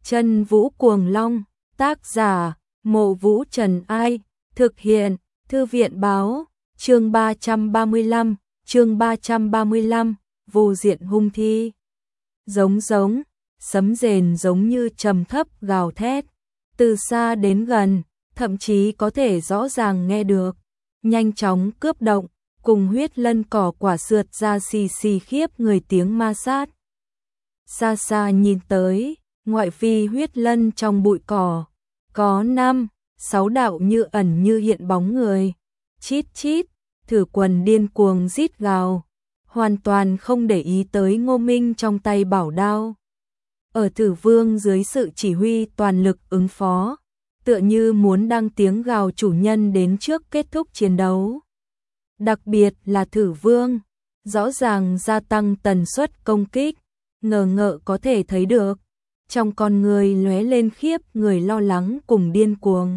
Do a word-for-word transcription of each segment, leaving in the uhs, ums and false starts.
Chân Vũ Cuồng Long, tác giả, Mộ Vũ Trần Ai, thực hiện, Thư viện báo, chương ba trăm ba mươi lăm, chương ba trăm ba mươi lăm, vô diện hung thi. Giống giống, sấm rền giống như trầm thấp gào thét, từ xa đến gần, thậm chí có thể rõ ràng nghe được, nhanh chóng cướp động, cùng huyết lân cỏ quả sượt ra xì xì khiếp người tiếng ma sát. Xa xa nhìn tới, ngoại vi huyết lân trong bụi cỏ, có năm, sáu đạo như ẩn như hiện bóng người, chít chít, Thử Quần điên cuồng rít gào, hoàn toàn không để ý tới Ngô Minh trong tay bảo đao. Ở Thử Vương dưới sự chỉ huy toàn lực ứng phó, tựa như muốn đăng tiếng gào chủ nhân đến trước kết thúc chiến đấu. Đặc biệt là Thử Vương, rõ ràng gia tăng tần suất công kích, ngờ ngợ có thể thấy được, trong con người lóe lên khiếp người lo lắng cùng điên cuồng.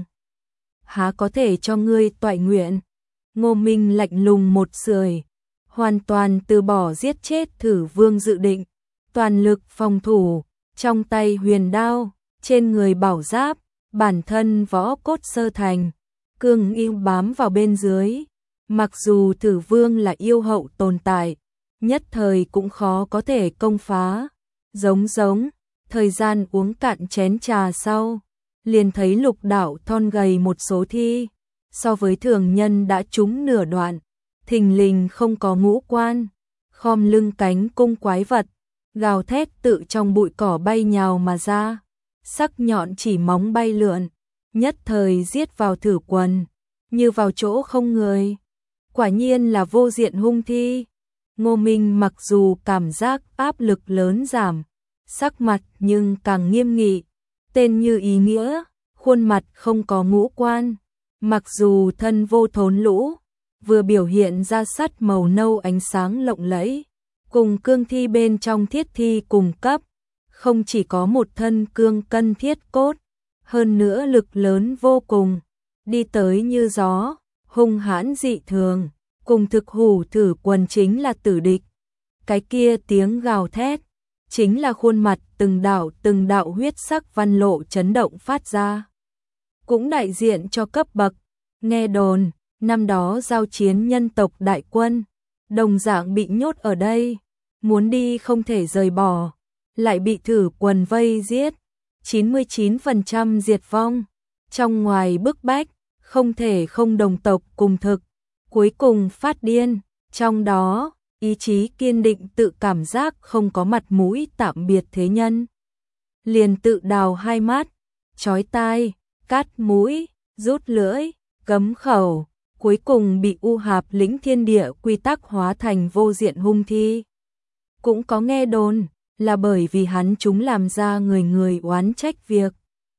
Há có thể cho ngươi toại nguyện? Ngô Minh lạnh lùng một sưởi, hoàn toàn từ bỏ giết chết Thử Vương dự định, toàn lực phòng thủ, trong tay huyền đao, trên người bảo giáp, bản thân võ cốt sơ thành, cương yêu bám vào bên dưới. Mặc dù Thử Vương là yêu hậu tồn tại, nhất thời cũng khó có thể công phá. Giống giống, thời gian uống cạn chén trà sau, liền thấy lục đạo thon gầy một số thi, so với thường nhân đã trúng nửa đoạn, thình lình không có ngũ quan, khom lưng cánh cung quái vật, gào thét tự trong bụi cỏ bay nhào mà ra, sắc nhọn chỉ móng bay lượn, nhất thời giết vào Thử Quần, như vào chỗ không người. Quả nhiên là vô diện hung thi. Ngô Minh mặc dù cảm giác áp lực lớn giảm, sắc mặt nhưng càng nghiêm nghị, tên như ý nghĩa, khuôn mặt không có ngũ quan, mặc dù thân vô thốn lũ, vừa biểu hiện ra sắt màu nâu ánh sáng lộng lẫy, cùng cương thi bên trong thiết thi cùng cấp, không chỉ có một thân cương cân thiết cốt, hơn nữa lực lớn vô cùng, đi tới như gió, hung hãn dị thường, cùng thực hủ Thử Quần chính là tử địch. Cái kia tiếng gào thét, chính là khuôn mặt từng đạo từng đạo huyết sắc văn lộ chấn động phát ra. Cũng đại diện cho cấp bậc, nghe đồn, năm đó giao chiến nhân tộc đại quân, đồng dạng bị nhốt ở đây, muốn đi không thể rời bỏ, lại bị Thử Quần vây giết, chín mươi chín phần trăm diệt vong, trong ngoài bức bách, không thể không đồng tộc cùng thực, cuối cùng phát điên, trong đó, ý chí kiên định tự cảm giác không có mặt mũi tạm biệt thế nhân. Liền tự đào hai mắt, chói tai, cắt mũi, rút lưỡi, cấm khẩu, cuối cùng bị U Hạp lĩnh thiên địa quy tắc hóa thành vô diện hung thi. Cũng có nghe đồn, là bởi vì hắn chúng làm ra người người oán trách việc.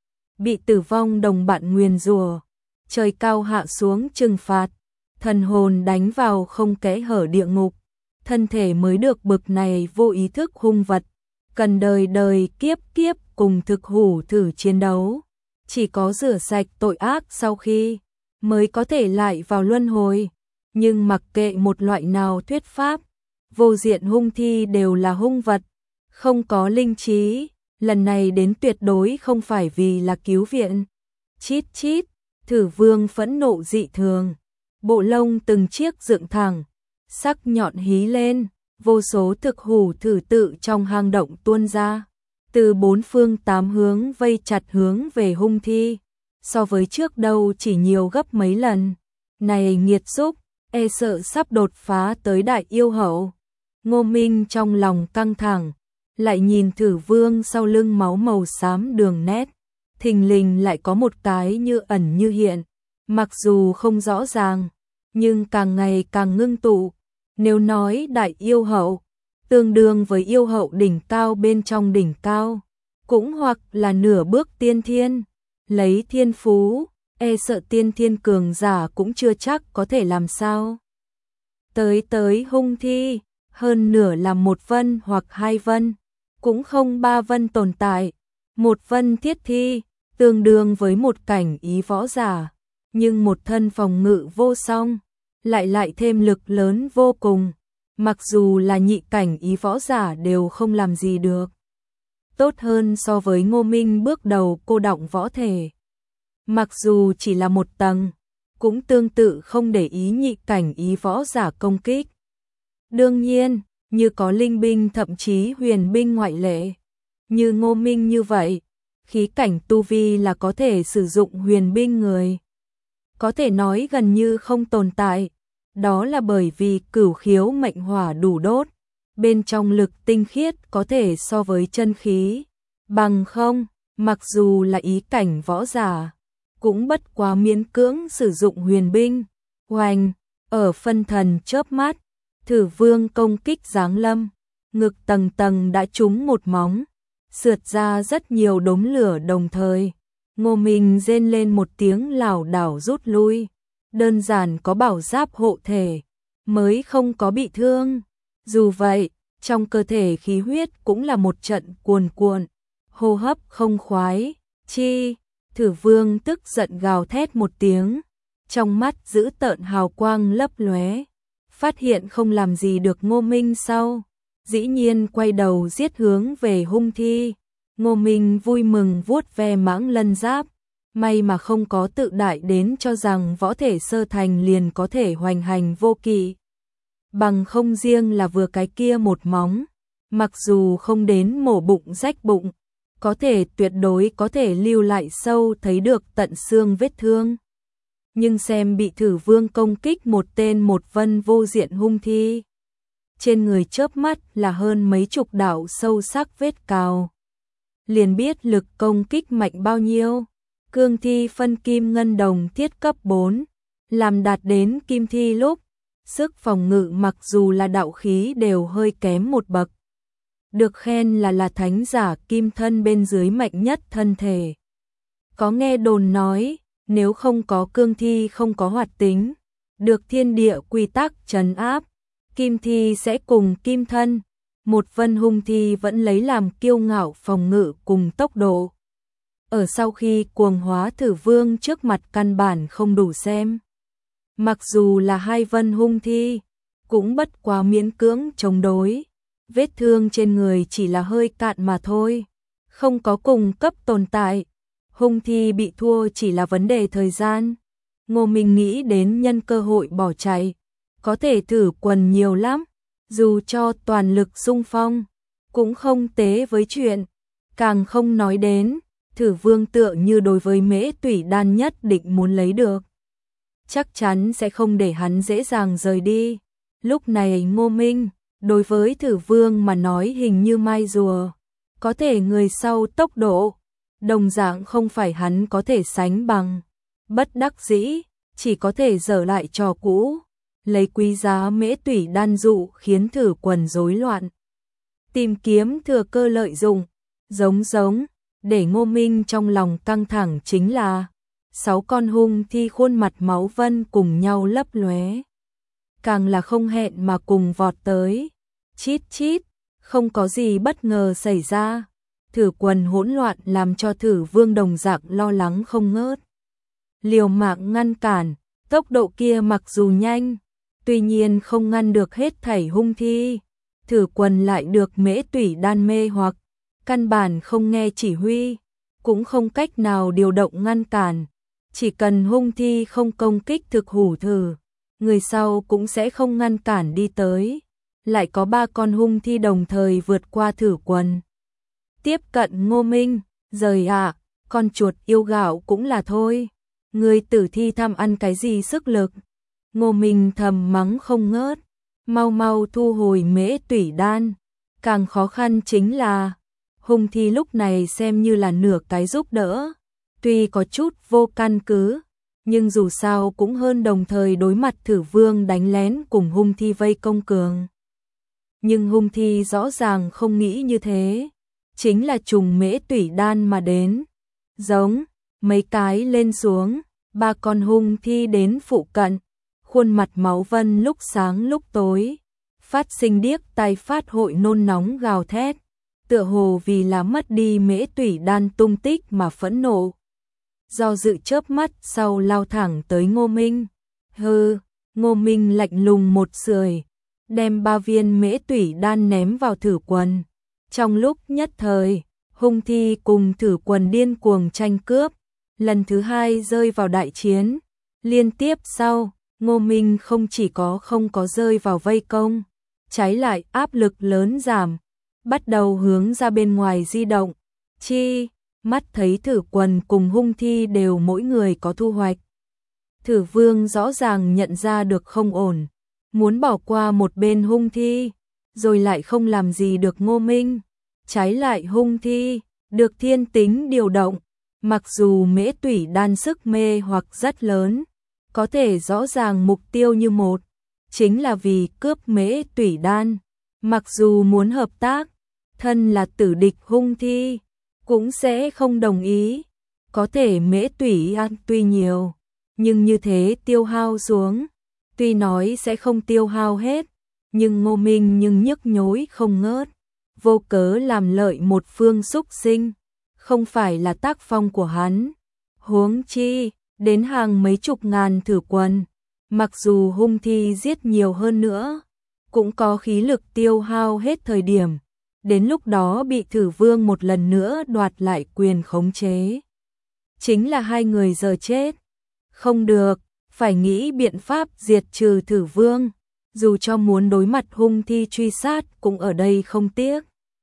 Bị tử vong đồng bạn nguyền rủa, trời cao hạ xuống trừng phạt, thần hồn đánh vào không kẽ hở địa ngục, thân thể mới được bực này vô ý thức hung vật, cần đời đời kiếp kiếp cùng thực hủ Thử chiến đấu, chỉ có rửa sạch tội ác sau khi, mới có thể lại vào luân hồi, nhưng mặc kệ một loại nào thuyết pháp, vô diện hung thi đều là hung vật, không có linh trí, lần này đến tuyệt đối không phải vì là cứu viện. Chít chít, Thử Vương phẫn nộ dị thường, bộ lông từng chiếc dựng thẳng, sắc nhọn hí lên, vô số thực hủ Thử tự trong hang động tuôn ra, từ bốn phương tám hướng vây chặt hướng về hung thi, so với trước đâu chỉ nhiều gấp mấy lần. Này nghiệt xúc, e sợ sắp đột phá tới đại yêu hậu. Ngô Minh trong lòng căng thẳng, lại nhìn Thử Vương sau lưng máu màu xám đường nét, thình lình lại có một cái như ẩn như hiện, mặc dù không rõ ràng, nhưng càng ngày càng ngưng tụ. Nếu nói đại yêu hậu, tương đương với yêu hậu đỉnh cao bên trong đỉnh cao, cũng hoặc là nửa bước tiên thiên, lấy thiên phú, e sợ tiên thiên cường giả cũng chưa chắc có thể làm sao. Tới tới hung thi, hơn nửa là một vân hoặc hai vân, cũng không ba vân tồn tại, một vân thiết thi, tương đương với một cảnh ý võ giả, nhưng một thân phòng ngự vô song, lại lại thêm lực lớn vô cùng, mặc dù là nhị cảnh ý võ giả đều không làm gì được. tốt hơn so với Ngô Minh bước đầu cô đọng võ thể. Mặc dù chỉ là một tầng, cũng tương tự không để ý nhị cảnh ý võ giả công kích. Đương nhiên, như có linh binh thậm chí huyền binh ngoại lệ, như Ngô Minh như vậy, khí cảnh tu vi là có thể sử dụng huyền binh người. Có thể nói gần như không tồn tại, đó là bởi vì cửu khiếu mệnh hỏa đủ đốt, bên trong lực tinh khiết có thể so với chân khí. Bằng không, mặc dù là ý cảnh võ giả, cũng bất quá miễn cưỡng sử dụng huyền binh. Hoành, ở phân thần chớp mắt, Thử Vương công kích giáng lâm, ngực tầng tầng đã trúng một móng, sượt ra rất nhiều đốm lửa đồng thời. Ngô Minh rên lên một tiếng lảo đảo rút lui, đơn giản có bảo giáp hộ thể, mới không có bị thương. Dù vậy, trong cơ thể khí huyết cũng là một trận cuồn cuộn, hô hấp không khoái, chi. Thử Vương tức giận gào thét một tiếng, trong mắt dữ tợn hào quang lấp lóe, phát hiện không làm gì được Ngô Minh sau, dĩ nhiên quay đầu giết hướng về hung thi. Ngô Minh vui mừng vuốt ve mãng lân giáp, may mà không có tự đại đến cho rằng võ thể sơ thành liền có thể hoành hành vô kỵ. Bằng không riêng là vừa cái kia một móng, mặc dù không đến mổ bụng rách bụng, có thể tuyệt đối có thể lưu lại sâu thấy được tận xương vết thương. Nhưng xem bị Thử Vương công kích một tên một vân vô diện hung thi, trên người chớp mắt là hơn mấy chục đạo sâu sắc vết cào, liền biết lực công kích mạnh bao nhiêu. Cương thi phân kim ngân đồng thiết cấp bốn, làm đạt đến kim thi lúc, sức phòng ngự mặc dù là đạo khí đều hơi kém một bậc. Được khen là là thánh giả kim thân bên dưới mạnh nhất thân thể. Có nghe đồn nói, nếu không có cương thi không có hoạt tính, được thiên địa quy tắc trấn áp, kim thi sẽ cùng kim thân, một vân hung thi vẫn lấy làm kiêu ngạo phòng ngự cùng tốc độ. Ở sau khi cuồng hóa Thử Vương trước mặt căn bản không đủ xem. Mặc dù là hai vân hung thi, cũng bất quá miễn cưỡng chống đối. Vết thương trên người chỉ là hơi cạn mà thôi, không có cùng cấp tồn tại. Hung thi bị thua chỉ là vấn đề thời gian. Ngô Minh nghĩ đến nhân cơ hội bỏ chạy, có thể thử quần nhiều lắm, dù cho toàn lực xung phong, cũng không tế với chuyện. Càng không nói đến, Thử Vương tựa như đối với mễ tủy đan nhất định muốn lấy được, chắc chắn sẽ không để hắn dễ dàng rời đi. Lúc này Ngô Minh, đối với Thử Vương mà nói hình như mai rùa, có thể người sau tốc độ, đồng dạng không phải hắn có thể sánh bằng. Bất đắc dĩ, chỉ có thể dở lại trò cũ, lấy quý giá mễ tủy đan dụ khiến Thử quần rối loạn. Tìm kiếm thừa cơ lợi dụng, giống giống, để Ngô Minh trong lòng căng thẳng chính là sáu con hung thi khuôn mặt máu vân cùng nhau lấp lóe, càng là không hẹn mà cùng vọt tới. Chít chít, không có gì bất ngờ xảy ra. Thử quần hỗn loạn làm cho Thử Vương đồng dạng lo lắng không ngớt. Liều mạng ngăn cản, tốc độ kia mặc dù nhanh, tuy nhiên không ngăn được hết thảy hung thi. Thử quần lại được mễ tủy đan mê hoặc, căn bản không nghe chỉ huy, cũng không cách nào điều động ngăn cản. Chỉ cần hung thi không công kích thực hủ thử, người sau cũng sẽ không ngăn cản đi tới. Lại có ba con hung thi đồng thời vượt qua Thử quần, tiếp cận Ngô Minh. Rời ạ, à, con chuột yêu gạo cũng là thôi, người tử thi tham ăn cái gì sức lực. Ngô Minh thầm mắng không ngớt, mau mau thu hồi mễ tủy đan. Càng khó khăn chính là hung thi lúc này xem như là nửa cái giúp đỡ, tuy có chút vô căn cứ, nhưng dù sao cũng hơn đồng thời đối mặt Thử Vương đánh lén cùng hung thi vây công cường. Nhưng hung thi rõ ràng không nghĩ như thế, chính là trùng mễ tủy đan mà đến. Giống, mấy cái lên xuống, ba con hung thi đến phụ cận, khuôn mặt máu vân lúc sáng lúc tối, phát sinh điếc tai phát hội nôn nóng gào thét, tựa hồ vì là mất đi mễ tủy đan tung tích mà phẫn nộ. Do dự chớp mắt sau lao thẳng tới Ngô Minh. Hừ, Ngô Minh lạnh lùng một sưởi, đem ba viên mễ tủy đan ném vào Thử quần. Trong lúc nhất thời, Hung thi cùng Thử Quần điên cuồng tranh cướp, lần thứ hai rơi vào đại chiến. Liên tiếp sau, Ngô Minh không chỉ có không có rơi vào vây công, trái lại áp lực lớn giảm, bắt đầu hướng ra bên ngoài di động. Chi, mắt thấy Thử Quần cùng hung thi đều mỗi người có thu hoạch. Thử Vương rõ ràng nhận ra được không ổn, muốn bỏ qua một bên hung thi, rồi lại không làm gì được Ngô Minh. Trái lại hung thi, được thiên tính điều động, mặc dù mễ tủy đan sức mê hoặc rất lớn, có thể rõ ràng mục tiêu như một, chính là vì cướp mễ tủy đan. Mặc dù muốn hợp tác, thân là tử địch hung thi, cũng sẽ không đồng ý. Có thể mễ tủy ăn tuy nhiều, nhưng như thế tiêu hao xuống, tuy nói sẽ không tiêu hao hết, nhưng Ngô Minh nhưng nhức nhối không ngớt, vô cớ làm lợi một phương xúc sinh, không phải là tác phong của hắn. Huống chi, đến hàng mấy chục ngàn Thử Quần, mặc dù hung thi giết nhiều hơn nữa, cũng có khí lực tiêu hao hết thời điểm, đến lúc đó bị Thử Vương một lần nữa đoạt lại quyền khống chế. Chính là hai người giờ chết. Không được, phải nghĩ biện pháp diệt trừ Thử Vương, dù cho muốn đối mặt hung thi truy sát cũng ở đây không tiếc.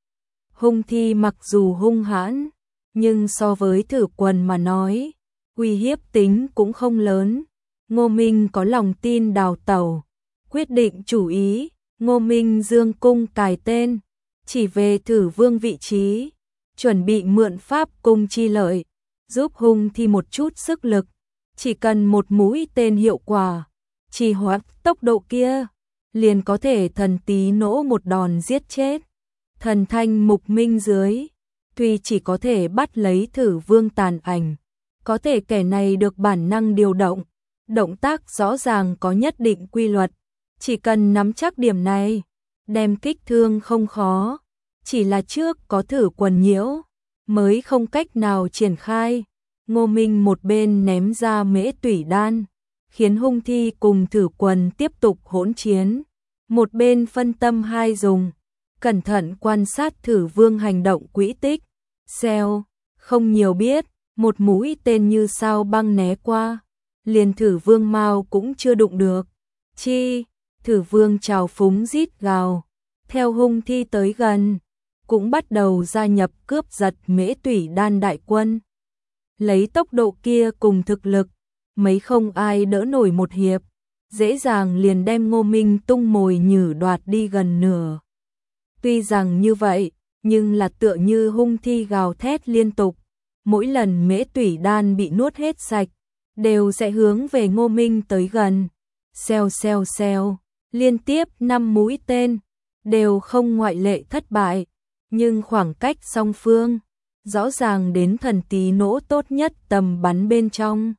Hung thi mặc dù hung hãn, nhưng so với Thử Quần mà nói, uy hiếp tính cũng không lớn. Ngô Minh có lòng tin đào tẩu, quyết định chủ ý. Ngô Minh dương cung cài tên, chỉ về Thử Vương vị trí, chuẩn bị mượn pháp cung chi lợi, giúp hung thi một chút sức lực. Chỉ cần một mũi tên hiệu quả, trì hoãn tốc độ kia, liền có thể thần tí nỗ một đòn giết chết. Thần thanh mục minh dưới, tuy chỉ có thể bắt lấy Thử Vương tàn ảnh, có thể kẻ này được bản năng điều động, động tác rõ ràng có nhất định quy luật, chỉ cần nắm chắc điểm này, đem kích thương không khó, chỉ là trước có Thử Quần nhiễu, mới không cách nào triển khai. Ngô Minh một bên ném ra mễ tủy đan, khiến hung thi cùng Thử Quần tiếp tục hỗn chiến, một bên phân tâm hai dùng, cẩn thận quan sát Thử Vương hành động quỹ tích. Xèo, không nhiều biết, một mũi tên như sao băng né qua, liền Thử Vương mau cũng chưa đụng được. Chi, Thử Vương trào phúng rít gào, theo hung thi tới gần, cũng bắt đầu gia nhập cướp giật mễ tủy đan đại quân. Lấy tốc độ kia cùng thực lực, mấy không ai đỡ nổi một hiệp, dễ dàng liền đem Ngô Minh tung mồi nhử đoạt đi gần nửa. Tuy rằng như vậy, nhưng là tựa như hung thi gào thét liên tục, mỗi lần mễ tủy đan bị nuốt hết sạch, đều sẽ hướng về Ngô Minh tới gần. Xèo xèo xèo, liên tiếp năm mũi tên, đều không ngoại lệ thất bại, nhưng khoảng cách song phương rõ ràng đến thần tí nỗ tốt nhất tầm bắn bên trong.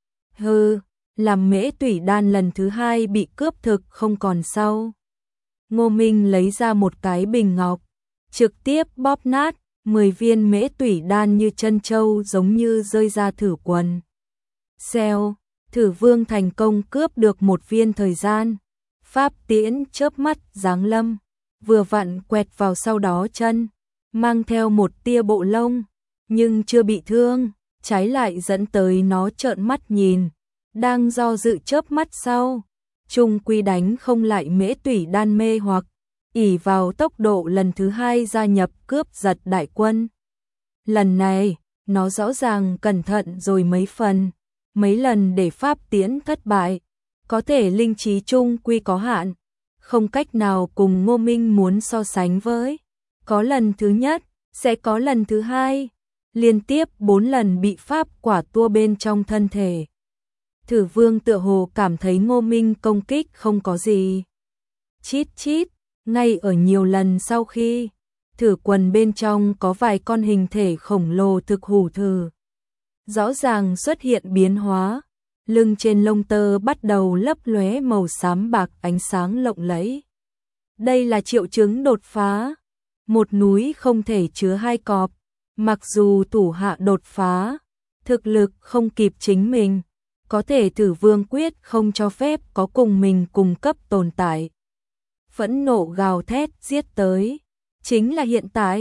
Hừ, làm mễ tủy đan lần thứ hai bị cướp thực không còn sau. Ngô Minh lấy ra một cái bình ngọc, trực tiếp bóp nát, mười viên mễ tủy đan như chân châu giống như rơi ra Thử Quần. Xèo, Thử Vương thành công cướp được một viên thời gian. Pháp tiễn chớp mắt giáng lâm, vừa vặn quẹt vào sau đó chân, mang theo một tia bộ lông, nhưng chưa bị thương, trái lại dẫn tới nó trợn mắt nhìn, đang do dự chớp mắt sau, chung quy đánh không lại mễ tủy đan mê hoặc, ỷ vào tốc độ lần thứ hai gia nhập cướp giật đại quân. Lần này, nó rõ ràng cẩn thận rồi mấy phần, mấy lần để pháp tiễn thất bại, có thể linh trí chung quy có hạn, không cách nào cùng Ngô Minh muốn so sánh với. Có lần thứ nhất, sẽ có lần thứ hai, liên tiếp bốn lần bị pháp quả tua bên trong thân thể. Thử Vương tựa hồ cảm thấy Ngô Minh công kích không có gì. Chít chít, ngay ở nhiều lần sau khi, Thử Quần bên trong có vài con hình thể khổng lồ thực hủ thử. Rõ ràng xuất hiện biến hóa, lưng trên lông tơ bắt đầu lấp lóe màu xám bạc ánh sáng lộng lẫy. Đây là triệu chứng đột phá. Một núi không thể chứa hai cọp, mặc dù thủ hạ đột phá, thực lực không kịp chính mình, có thể Thử Vương quyết không cho phép có cùng mình cùng cấp tồn tại. Phẫn nộ gào thét giết tới, chính là hiện tại,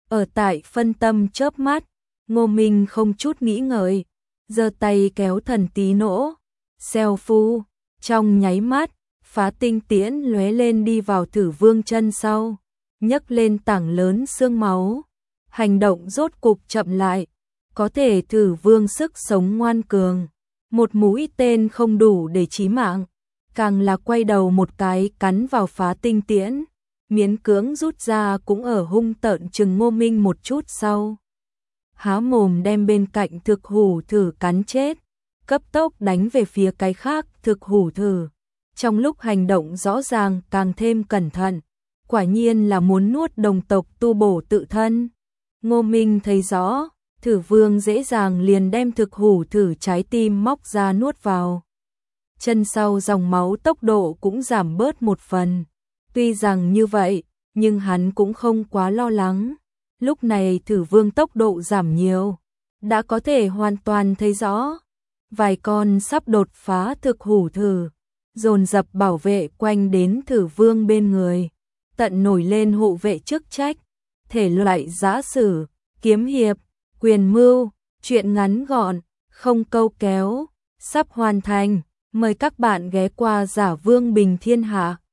Ở tại phân tâm chớp mắt, Ngô Minh không chút nghĩ ngợi, giơ tay kéo thần tí nỗ, xèo phu, trong nháy mắt, phá tinh tiễn lóe lên đi vào Thử Vương chân sau, nhấc lên tảng lớn xương máu. Hành động rốt cục chậm lại, có thể Thử Vương sức sống ngoan cường, một mũi tên không đủ để chí mạng, càng là quay đầu một cái cắn vào phá tinh tiễn, miễn cưỡng rút ra cũng ở hung tợn chừng Ngô Minh một chút sau. Há mồm đem bên cạnh thực hủ thử cắn chết, cấp tốc đánh về phía cái khác thực hủ thử. Trong lúc hành động rõ ràng càng thêm cẩn thận, quả nhiên là muốn nuốt đồng tộc tu bổ tự thân. Ngô Minh thấy rõ, Thử Vương dễ dàng liền đem thực hủ thử trái tim móc ra nuốt vào. Chân sau dòng máu tốc độ cũng giảm bớt một phần. Tuy rằng như vậy, nhưng hắn cũng không quá lo lắng. Lúc này Thử Vương tốc độ giảm nhiều, đã có thể hoàn toàn thấy rõ. Vài con sắp đột phá thực hủ thử, dồn dập bảo vệ quanh đến Thử Vương bên người, tận nổi lên hộ vệ chức trách, thể loại giã sử, kiếm hiệp, quyền mưu, truyện ngắn gọn, không câu kéo, sắp hoàn thành. Mời các bạn ghé qua Giả Vương Bình Thiên Hạ.